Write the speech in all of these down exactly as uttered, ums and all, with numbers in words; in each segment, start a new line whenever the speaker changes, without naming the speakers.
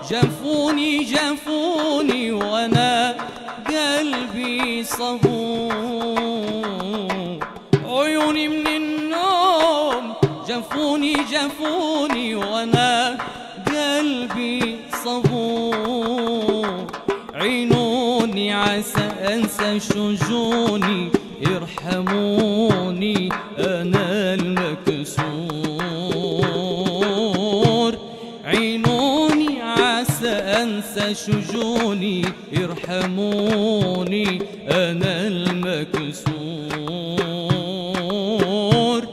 جفوني جفوني وانا قلبي صبور، عيوني من النوم جفوني جفوني وانا قلبي صبور، عينوني عسى انسى شجوني ارحموني انا المكسور، عينوني عسى انسى شجوني ارحموني انا المكسور،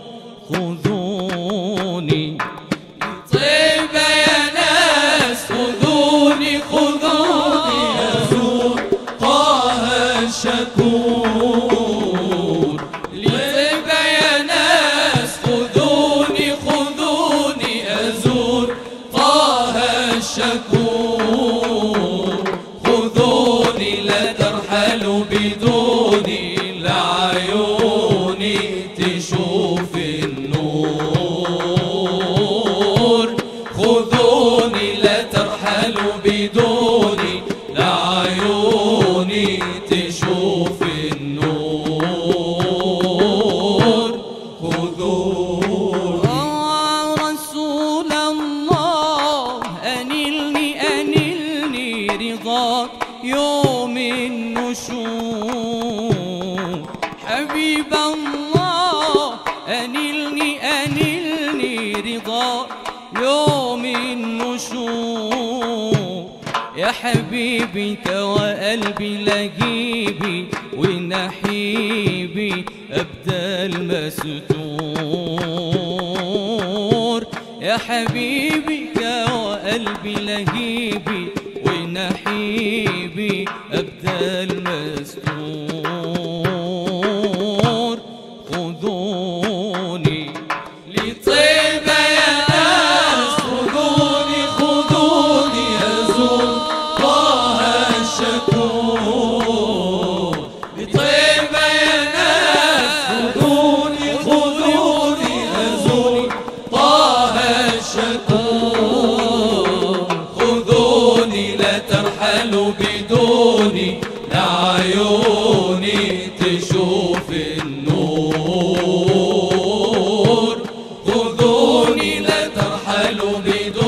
خذوني
طيبة يا ناس خذوني خذوني أزور طه الشكور، طيبة يا ناس خذوني خذوني أزور طه الشكور، خذوني لا ترحلوا بدوني لعيوني تشوف النور، خذوني لا ترحلوا بدوني لعيوني تشوف النور، خذوني.
آه رسول الله أنلني أنلني رضاك يوم النشور، حبيب الله أنلني أنلني رضاك يوم النشور، يا حبيبي وقلبي لهيبي ونحيبي أبدى المستور، يا حبيبي وقلبي لهيبي ونحيبي أبدى المستور، خذوني
لطيبة يا ناس خذوني خذوني أزور طه الشكور، لطيبة يا ناس خذوني خذوني أزور طه الشكور، خذوني لا ترحلوا بدوني لعيوني تشوف النور، خذوني لا ترحلوا بدوني